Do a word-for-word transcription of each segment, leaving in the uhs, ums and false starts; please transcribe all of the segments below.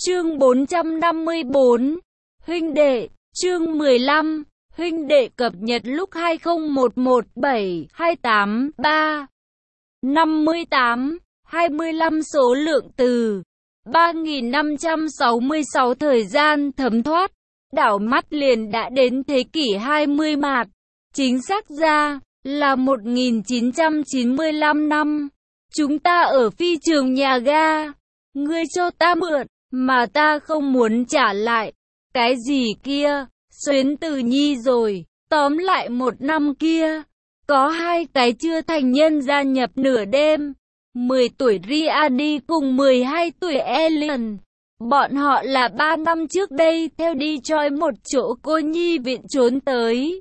Chương bốn trăm năm mươi tư, huynh đệ, chương mười lăm, huynh đệ cập nhật lúc hai không một một bảy hai tám ba năm mươi tám hai mươi lăm số lượng từ ba nghìn năm trăm sáu mươi sáu thời gian thấm thoát, đảo mắt liền đã đến thế kỷ hai mươi mạt, chính xác ra là một nghìn chín trăm chín mươi lăm năm. Chúng ta ở phi trường nhà ga, ngươi cho ta mượn, mà ta không muốn trả lại. Cái gì kia, xuyến từ nhi rồi, tóm lại một năm kia, có hai cái chưa thành nhân gia nhập nửa đêm. mười tuổi Riadi cùng mười hai tuổi Elian. Bọn họ là ba năm trước đây theo đi choi một chỗ cô nhi viện trốn tới.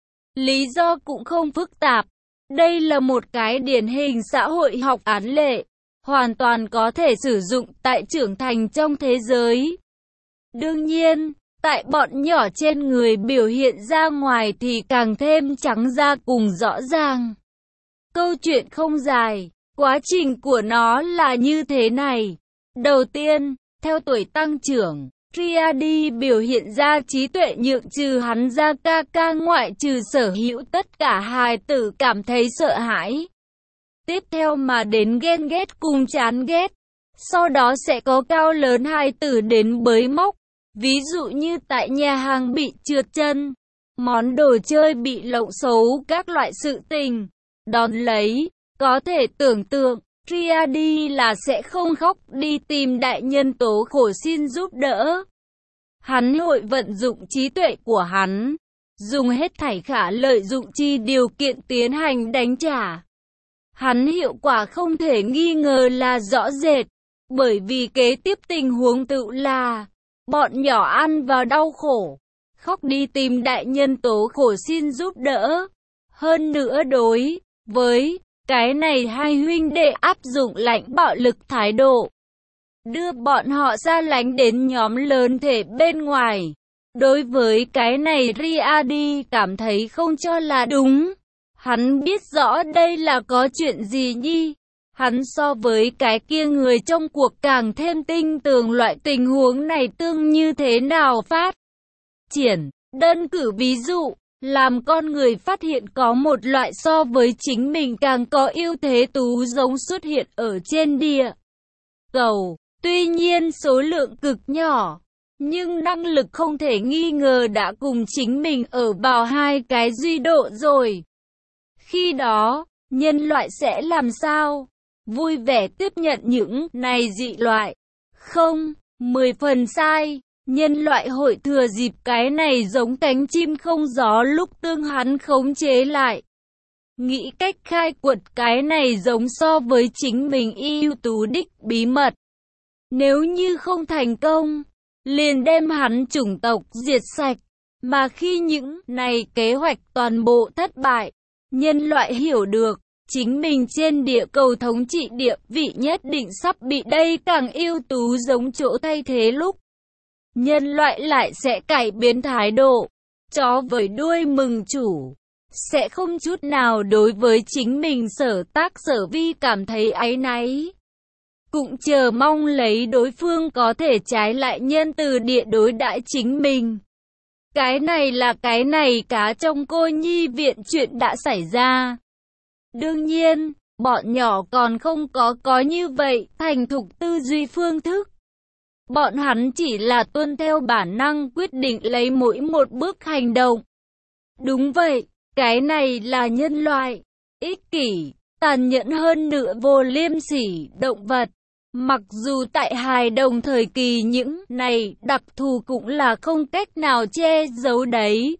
Lý do cũng không phức tạp. Đây là một cái điển hình xã hội học án lệ, hoàn toàn có thể sử dụng tại trưởng thành trong thế giới. Đương nhiên, tại bọn nhỏ trên người biểu hiện ra ngoài thì càng thêm trắng ra cùng rõ ràng. Câu chuyện không dài, quá trình của nó là như thế này. Đầu tiên, theo tuổi tăng trưởng, Riadi biểu hiện ra trí tuệ nhượng trừ hắn ra ca ca ngoại trừ sở hữu tất cả hài tử cảm thấy sợ hãi. Tiếp theo mà đến ghen ghét cùng chán ghét. Sau đó sẽ có cao lớn hài tử đến bới móc. Ví dụ như tại nhà hàng bị trượt chân, món đồ chơi bị lộng xấu các loại sự tình. Đón lấy, có thể tưởng tượng, Riadi là sẽ không khóc đi tìm đại nhân tố khổ xin giúp đỡ. Hắn hội vận dụng trí tuệ của hắn, dùng hết thảy khả lợi dụng chi điều kiện tiến hành đánh trả. Hắn hiệu quả không thể nghi ngờ là rõ rệt, bởi vì kế tiếp tình huống tự là bọn nhỏ ăn vào đau khổ, khóc đi tìm đại nhân tố khổ xin giúp đỡ. Hơn nữa đối với cái này hai huynh đệ áp dụng lãnh bạo lực thái độ, đưa bọn họ xa lánh đến nhóm lớn thể bên ngoài. Đối với cái này Riadi cảm thấy không cho là đúng. Hắn biết rõ đây là có chuyện gì nhi. Hắn so với cái kia người trong cuộc càng thêm tinh tường loại tình huống này tương như thế nào phát triển. Đơn cử ví dụ, làm con người phát hiện có một loại so với chính mình càng có ưu thế tú giống xuất hiện ở trên địa cầu. Tuy nhiên số lượng cực nhỏ, nhưng năng lực không thể nghi ngờ đã cùng chính mình ở vào hai cái duy độ rồi. Khi đó, nhân loại sẽ làm sao? Vui vẻ tiếp nhận những này dị loại? Không, mười phần sai. Nhân loại hội thừa dịp cái này giống cánh chim không gió lúc tương hắn khống chế lại. Nghĩ cách khai quật cái này giống so với chính mình ưu tú đích bí mật. Nếu như không thành công, liền đem hắn chủng tộc diệt sạch. Mà khi những này kế hoạch toàn bộ thất bại, nhân loại hiểu được, chính mình trên địa cầu thống trị địa vị nhất định sắp bị đây càng ưu tú giống chỗ thay thế lúc. Nhân loại lại sẽ cải biến thái độ, chó với đuôi mừng chủ, sẽ không chút nào đối với chính mình sở tác sở vi cảm thấy áy náy. Cũng chờ mong lấy đối phương có thể trái lại nhân từ địa đối đãi chính mình. Cái này là cái này cá trong cô nhi viện chuyện đã xảy ra. Đương nhiên, bọn nhỏ còn không có có như vậy thành thục tư duy phương thức. Bọn hắn chỉ là tuân theo bản năng quyết định lấy mỗi một bước hành động. Đúng vậy, cái này là nhân loại, ích kỷ, tàn nhẫn hơn nữa vô liêm sỉ, động vật. Mặc dù tại hài đồng thời kỳ những này đặc thù cũng là không cách nào che giấu đấy.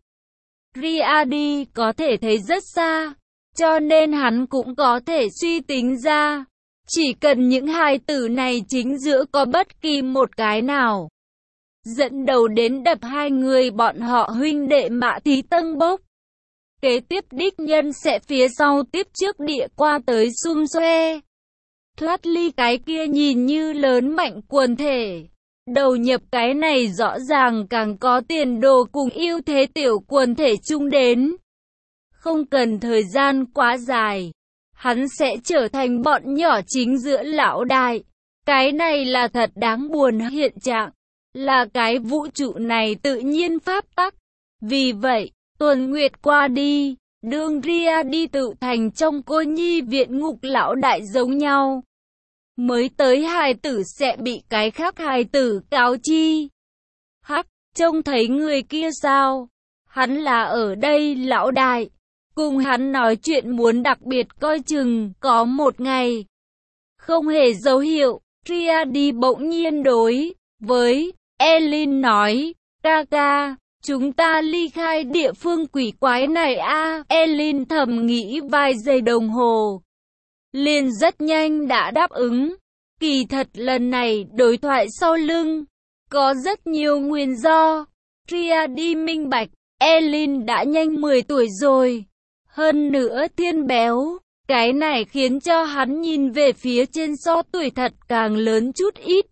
Riadi có thể thấy rất xa, cho nên hắn cũng có thể suy tính ra. Chỉ cần những hài tử này chính giữa có bất kỳ một cái nào dẫn đầu đến đập hai người bọn họ huynh đệ Mã Thí Tân bốc. Kế tiếp đích nhân sẽ phía sau tiếp trước địa qua tới xung xoe. Thoát ly cái kia nhìn như lớn mạnh quần thể. Đầu nhập cái này rõ ràng càng có tiền đồ cùng ưu thế tiểu quần thể chung đến. Không cần thời gian quá dài, hắn sẽ trở thành bọn nhỏ chính giữa lão đại. Cái này là thật đáng buồn, hiện trạng là cái vũ trụ này tự nhiên pháp tắc. Vì vậy, tuần nguyệt qua đi, đường ria đi tự thành trong cô nhi viện ngục lão đại giống nhau. Mới tới hài tử sẽ bị cái khác hài tử cáo chi. Hắc, trông thấy người kia sao? Hắn là ở đây lão đại. Cùng hắn nói chuyện muốn đặc biệt coi chừng, có một ngày. Không hề dấu hiệu, ria đi bỗng nhiên đối với Elin nói, ca ca, chúng ta ly khai địa phương quỷ quái này a. Elin thầm nghĩ vài giây đồng hồ. Liền rất nhanh đã đáp ứng. Kỳ thật lần này đối thoại sau lưng, có rất nhiều nguyên do. Ria đi minh bạch, Elin đã nhanh mười tuổi rồi. Hơn nữa thiên béo. Cái này khiến cho hắn nhìn về phía trên so tuổi thật càng lớn chút ít.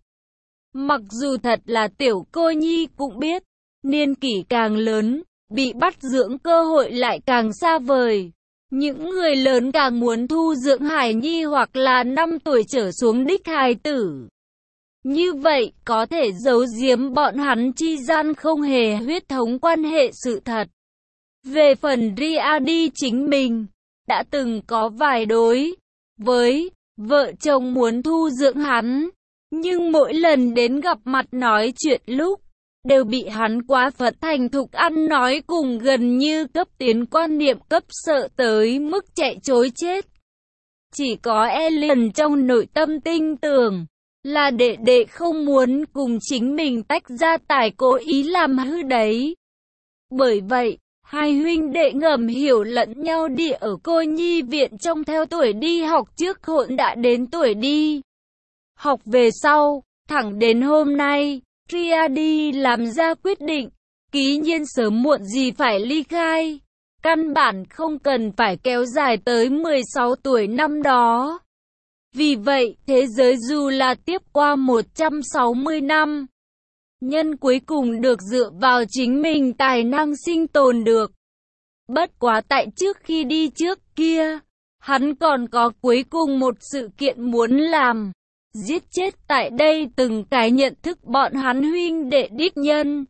Mặc dù thật là tiểu cô nhi cũng biết, niên kỷ càng lớn, bị bắt dưỡng cơ hội lại càng xa vời. Những người lớn càng muốn thu dưỡng hài nhi hoặc là năm tuổi trở xuống đích hài tử. Như vậy có thể giấu giếm bọn hắn chi gian không hề huyết thống quan hệ sự thật. Về phần Riadi chính mình, đã từng có vài đối với vợ chồng muốn thu dưỡng hắn, nhưng mỗi lần đến gặp mặt nói chuyện lúc, đều bị hắn quá phận thành thục ăn nói cùng gần như cấp tiến quan niệm cấp sợ tới mức chạy trối chết. Chỉ có Ellen trong nội tâm tin tưởng là đệ đệ không muốn cùng chính mình tách ra tài cố ý làm hư đấy. Bởi vậy, hai huynh đệ ngầm hiểu lẫn nhau đi ở cô nhi viện trong theo tuổi đi học trước hỗn đã đến tuổi đi học về sau, thẳng đến hôm nay, Riadi làm ra quyết định, ký nhiên sớm muộn gì phải ly khai. Căn bản không cần phải kéo dài tới mười sáu tuổi năm đó. Vì vậy, thế giới dù là tiếp qua một trăm sáu mươi năm, nhân cuối cùng được dựa vào chính mình tài năng sinh tồn được. Bất quá tại trước khi đi trước kia, hắn còn có cuối cùng một sự kiện muốn làm. Giết chết tại đây từng cái nhận thức bọn hắn huynh đệ đích nhân.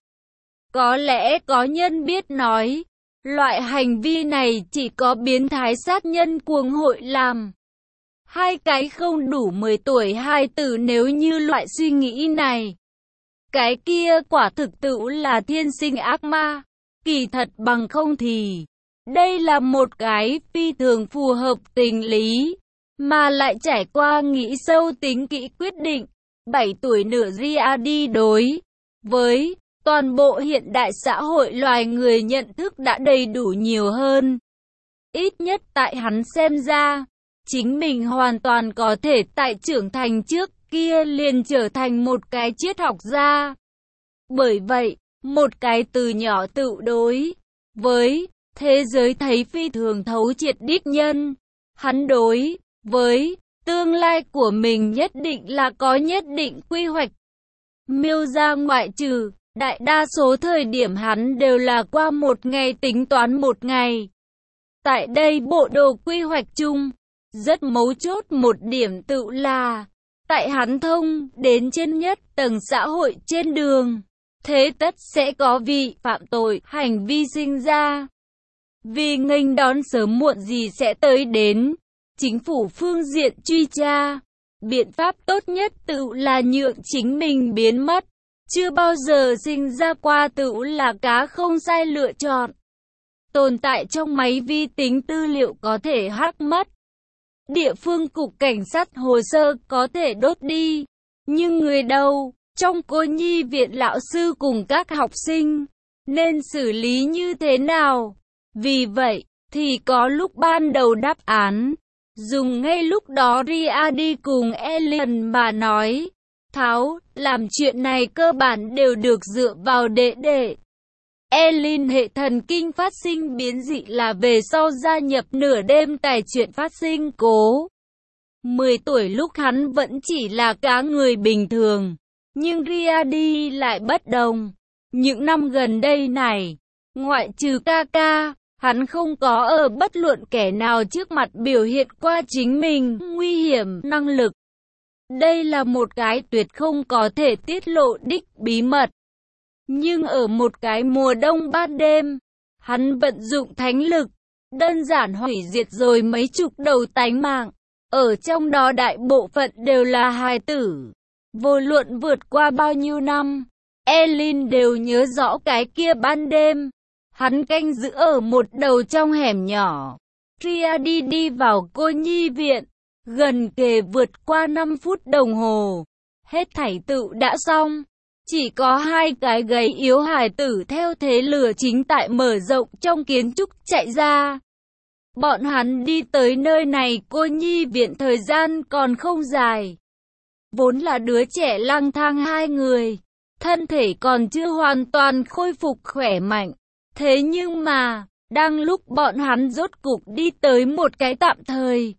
Có lẽ có nhân biết nói, loại hành vi này chỉ có biến thái sát nhân cuồng hội làm. Hai cái không đủ mười tuổi hai tử nếu như loại suy nghĩ này. Cái kia quả thực tự là thiên sinh ác ma. Kỳ thật bằng không thì, đây là một cái phi thường phù hợp tình lý. Mà lại trải qua nghĩ sâu tính kỹ quyết định, bảy tuổi nửa Riadi đối với toàn bộ hiện đại xã hội loài người nhận thức đã đầy đủ nhiều hơn. Ít nhất tại hắn xem ra, chính mình hoàn toàn có thể tại trưởng thành trước kia liền trở thành một cái triết học gia. Bởi vậy, một cái từ nhỏ tự đối với thế giới thấy phi thường thấu triệt đích nhân, hắn đối với tương lai của mình nhất định là có nhất định quy hoạch. Miêu ra ngoại trừ, đại đa số thời điểm hắn đều là qua một ngày tính toán một ngày. Tại đây bộ đồ quy hoạch chung, rất mấu chốt một điểm tự là, tại hắn thông đến trên nhất tầng xã hội trên đường, thế tất sẽ có vị phạm tội hành vi sinh ra. Vì nghênh đón sớm muộn gì sẽ tới đến. Chính phủ phương diện truy tra, biện pháp tốt nhất tự là nhượng chính mình biến mất, chưa bao giờ sinh ra qua tự là cá không sai lựa chọn. Tồn tại trong máy vi tính tư liệu có thể hack mất. Địa phương cục cảnh sát hồ sơ có thể đốt đi. Nhưng người đâu, trong cô nhi viện lão sư cùng các học sinh, nên xử lý như thế nào? Vì vậy, thì có lúc ban đầu đáp án. Dùng ngay lúc đó Riadi cùng Ellen mà nói, tháo, làm chuyện này cơ bản đều được dựa vào đệ đệ. Ellen hệ thần kinh phát sinh biến dị là về sau gia nhập nửa đêm tài chuyện phát sinh cố. mười tuổi lúc hắn vẫn chỉ là cá người bình thường, nhưng Riadi lại bất đồng. Những năm gần đây này, ngoại trừ ca ca, hắn không có ở bất luận kẻ nào trước mặt biểu hiện qua chính mình nguy hiểm năng lực. Đây là một cái tuyệt không có thể tiết lộ đích bí mật. Nhưng ở một cái mùa đông ban đêm, hắn vận dụng thánh lực, đơn giản hủy diệt rồi mấy chục đầu tánh mạng. Ở trong đó đại bộ phận đều là hài tử. Vô luận vượt qua bao nhiêu năm, Elin đều nhớ rõ cái kia ban đêm. Hắn canh giữ ở một đầu trong hẻm nhỏ. Triadi đi vào cô nhi viện, gần kề vượt qua năm phút đồng hồ. Hết thảy tựu đã xong. Chỉ có hai cái gầy yếu hài tử theo thế lửa chính tại mở rộng trong kiến trúc chạy ra. Bọn hắn đi tới nơi này cô nhi viện thời gian còn không dài. Vốn là đứa trẻ lang thang hai người, thân thể còn chưa hoàn toàn khôi phục khỏe mạnh. Thế nhưng mà, đang lúc bọn hắn rốt cục đi tới một cái tạm thời,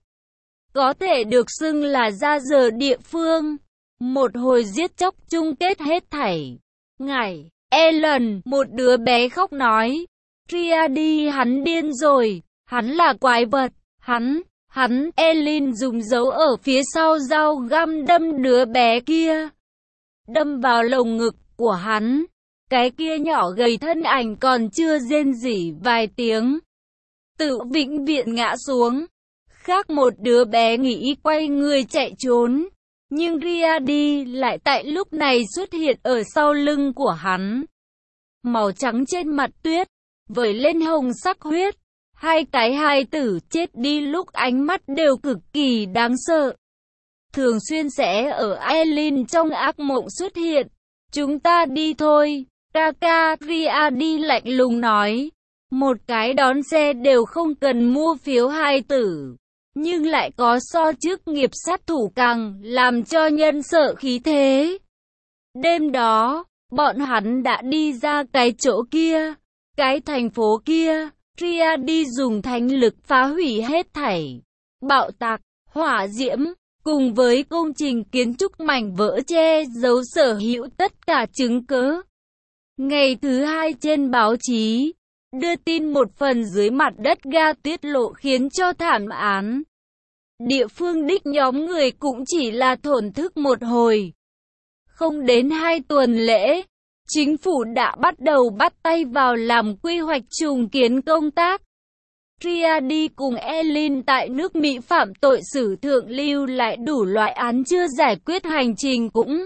có thể được xưng là ra giờ địa phương. Một hồi giết chóc chung kết hết thảy. Ngài, Ellen, một đứa bé khóc nói. Triadi hắn điên rồi, hắn là quái vật, hắn, hắn, Elin dùng dấu ở phía sau dao găm đâm đứa bé kia. Đâm vào lồng ngực của hắn. Cái kia nhỏ gầy thân ảnh còn chưa rên rỉ vài tiếng, tự vĩnh viễn ngã xuống. Khác một đứa bé nghĩ quay người chạy trốn, nhưng Riadi lại tại lúc này xuất hiện ở sau lưng của hắn. Màu trắng trên mặt tuyết, vẩy lên hồng sắc huyết. Hai cái hài tử chết đi lúc ánh mắt đều cực kỳ đáng sợ. Thường xuyên sẽ ở Eileen trong ác mộng xuất hiện. Chúng ta đi thôi. Kaka, Riadi lạnh lùng nói. Một cái đón xe đều không cần mua phiếu hài tử. Nhưng lại có so chức nghiệp sát thủ càng làm cho nhân sợ khí thế. Đêm đó, bọn hắn đã đi ra cái chỗ kia, cái thành phố kia. Riadi dùng thánh lực phá hủy hết thảy. Bạo tạc, hỏa diễm, cùng với công trình kiến trúc mảnh vỡ che giấu sở hữu tất cả chứng cứ. Ngày thứ hai trên báo chí, đưa tin một phần dưới mặt đất ga tiết lộ khiến cho thảm án. Địa phương đích nhóm người cũng chỉ là thổn thức một hồi. Không đến hai tuần lễ, chính phủ đã bắt đầu bắt tay vào làm quy hoạch trùng kiến công tác. Riadi cùng Elin tại nước Mỹ phạm tội sử thượng lưu lại đủ loại án chưa giải quyết hành trình cũng.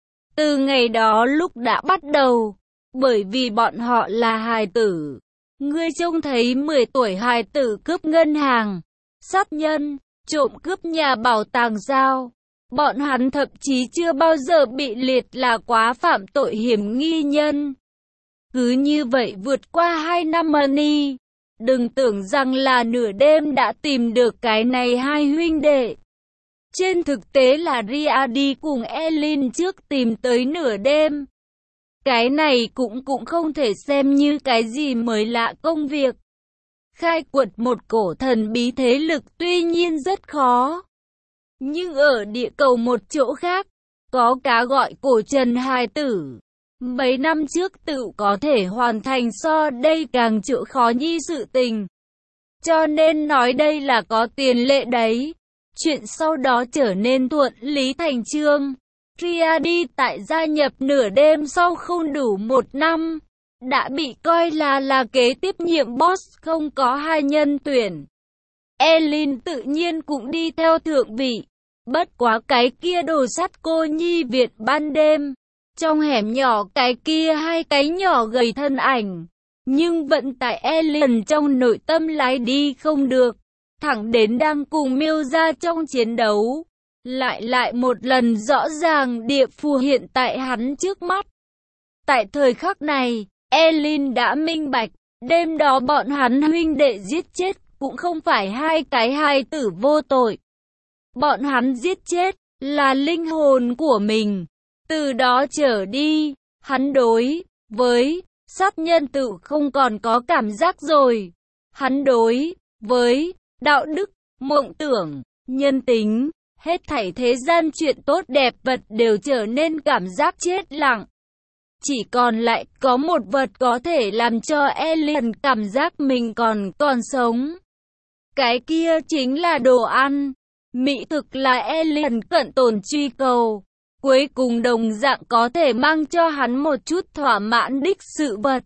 Từ ngày đó lúc đã bắt đầu, bởi vì bọn họ là hài tử. Ngươi trông thấy mười tuổi hài tử cướp ngân hàng, sát nhân, trộm cướp nhà bảo tàng sao? Bọn hắn thậm chí chưa bao giờ bị liệt là quá phạm tội hiểm nghi nhân. Cứ như vậy vượt qua hai năm money, đừng tưởng rằng là nửa đêm đã tìm được cái này hai huynh đệ. Trên thực tế là Riadi cùng Elin trước tìm tới nửa đêm. Cái này cũng cũng không thể xem như cái gì mới lạ công việc. Khai quật một cổ thần bí thế lực tuy nhiên rất khó. Nhưng ở địa cầu một chỗ khác, có cá gọi cổ trần hài tử. Mấy năm trước tự có thể hoàn thành so đây càng chịu khó nhi sự tình. Cho nên nói đây là có tiền lệ đấy. Chuyện sau đó trở nên thuận lý thành chương. Riadi tại gia nhập nửa đêm sau không đủ một năm, đã bị coi là là kế tiếp nhiệm boss không có hai nhân tuyển. Elin tự nhiên cũng đi theo thượng vị. Bất quá cái kia đồ sắt cô nhi viện ban đêm. Trong hẻm nhỏ cái kia hai cái nhỏ gầy thân ảnh. Nhưng vận tải Elin trong nội tâm lái đi không được. Thẳng đến đang cùng miêu ra trong chiến đấu. Lại lại một lần rõ ràng địa phù hiện tại hắn trước mắt. Tại thời khắc này, Elin đã minh bạch. Đêm đó bọn hắn huynh đệ giết chết cũng không phải hai cái hài tử vô tội. Bọn hắn giết chết là linh hồn của mình. Từ đó trở đi, hắn đối với sát nhân tự không còn có cảm giác rồi. Hắn đối với đạo đức, mộng tưởng, nhân tính, hết thảy thế gian chuyện tốt đẹp vật đều trở nên cảm giác chết lặng. Chỉ còn lại có một vật có thể làm cho Elin cảm giác mình còn còn sống. Cái kia chính là đồ ăn. mỹ thực là Elin cận tồn truy cầu. Cuối cùng đồng dạng có thể mang cho hắn một chút thỏa mãn đích sự vật.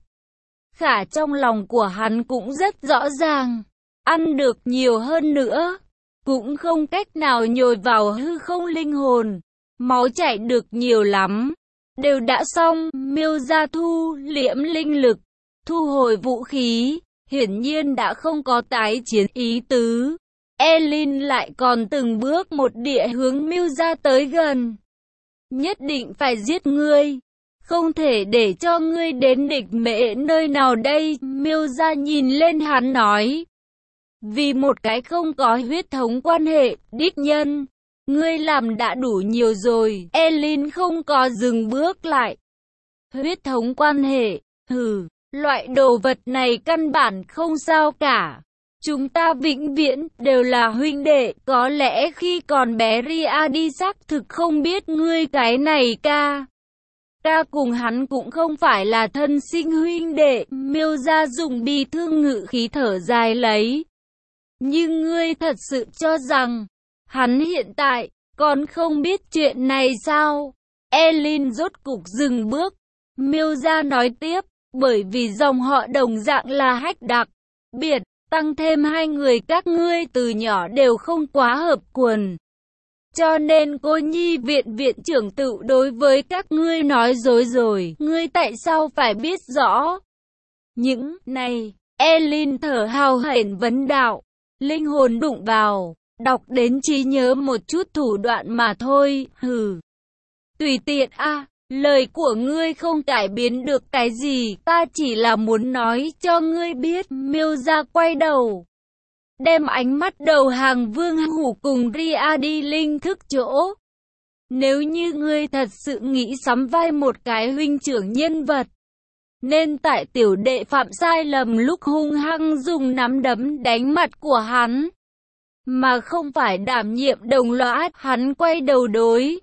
Khả trong lòng của hắn cũng rất rõ ràng, ăn được nhiều hơn nữa, cũng không cách nào nhồi vào hư không linh hồn, máu chảy được nhiều lắm. Đều đã xong, Miêu gia thu liễm linh lực, thu hồi vũ khí, hiển nhiên đã không có tái chiến ý tứ. Elin lại còn từng bước một địa hướng Miêu gia tới gần. Nhất định phải giết ngươi, không thể để cho ngươi đến địch mệ nơi nào đây. Miêu gia nhìn lên hắn nói, vì một cái không có huyết thống quan hệ, đích nhân, ngươi làm đã đủ nhiều rồi. Elin không có dừng bước lại. Huyết thống quan hệ, hừ, loại đồ vật này căn bản không sao cả. Chúng ta vĩnh viễn đều là huynh đệ, có lẽ khi còn bé Ria đi xác thực không biết ngươi cái này ca. Ca cùng hắn cũng không phải là thân sinh huynh đệ. Miêu gia dùng bi thương ngự khí thở dài lấy. Nhưng ngươi thật sự cho rằng hắn hiện tại còn không biết chuyện này sao? Elin rốt cục dừng bước. Miêu gia nói tiếp, bởi vì dòng họ đồng dạng là hách đặc biệt, tăng thêm hai người các ngươi từ nhỏ đều không quá hợp quần. Cho nên cô nhi viện viện trưởng tự đối với các ngươi nói dối rồi. Ngươi tại sao phải biết rõ những này? Elin thở hào hển vấn đạo. Linh hồn đụng vào, đọc đến trí nhớ một chút thủ đoạn mà thôi. Hừ, tùy tiện a, à, lời của ngươi không cải biến được cái gì, ta chỉ là muốn nói cho ngươi biết. Miêu gia quay đầu, đem ánh mắt đầu hàng Vương Hủ cùng Ria đi linh thức chỗ. Nếu như ngươi thật sự nghĩ sắm vai một cái huynh trưởng nhân vật, nên tại tiểu đệ phạm sai lầm lúc hung hăng dùng nắm đấm đánh mặt của hắn, mà không phải đảm nhiệm đồng lõa. Hắn quay đầu đối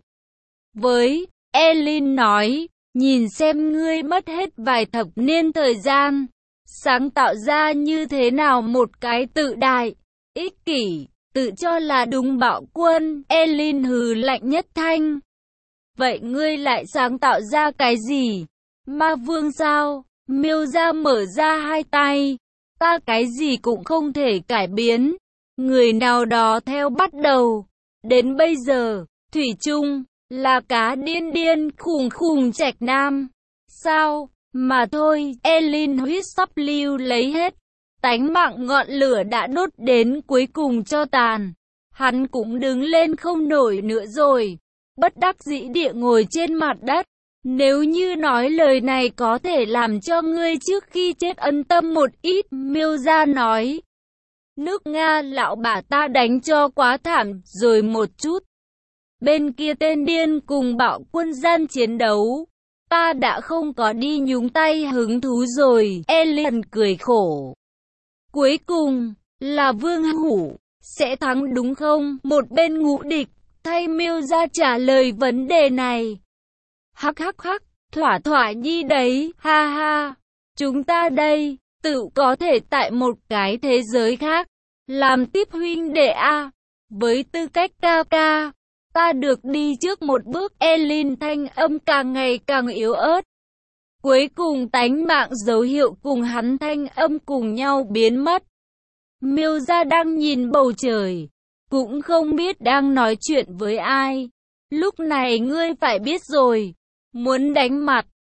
với Elin nói, nhìn xem ngươi mất hết vài thập niên thời gian, sáng tạo ra như thế nào một cái tự đại, ích kỷ, tự cho là đúng bạo quân. Elin hừ lạnh nhất thanh. Vậy ngươi lại sáng tạo ra cái gì? Ma vương sao? Miêu gia mở ra hai tay. Ta cái gì cũng không thể cải biến. Người nào đó theo bắt đầu. Đến bây giờ, thủy chung là cá điên điên khùng khùng trạch nam. Sao? Mà thôi. Elin huyết sắp lưu lấy hết. Tánh mạng ngọn lửa đã đốt đến cuối cùng cho tàn. Hắn cũng đứng lên không nổi nữa rồi. Bất đắc dĩ địa ngồi trên mặt đất. Nếu như nói lời này có thể làm cho ngươi trước khi chết ân tâm một ít. Miêu gia nói, nước Nga lão bà ta đánh cho quá thảm rồi một chút. Bên kia tên điên cùng bạo quân gian chiến đấu, ta đã không có đi nhúng tay hứng thú rồi. Elin cười khổ. Cuối cùng là Vương Hủ sẽ thắng đúng không? Một bên ngũ địch thay Miêu gia trả lời vấn đề này. Hắc hắc hắc, thỏa thỏa nhi đấy, ha ha. Chúng ta đây, tự có thể tại một cái thế giới khác, làm tiếp huynh đệ a. Với tư cách ca ca, ta được đi trước một bước. Elin thanh âm càng ngày càng yếu ớt. Cuối cùng tánh mạng dấu hiệu cùng hắn thanh âm cùng nhau biến mất. Miêu gia đang nhìn bầu trời, cũng không biết đang nói chuyện với ai. Lúc này ngươi phải biết rồi, muốn đánh mặt,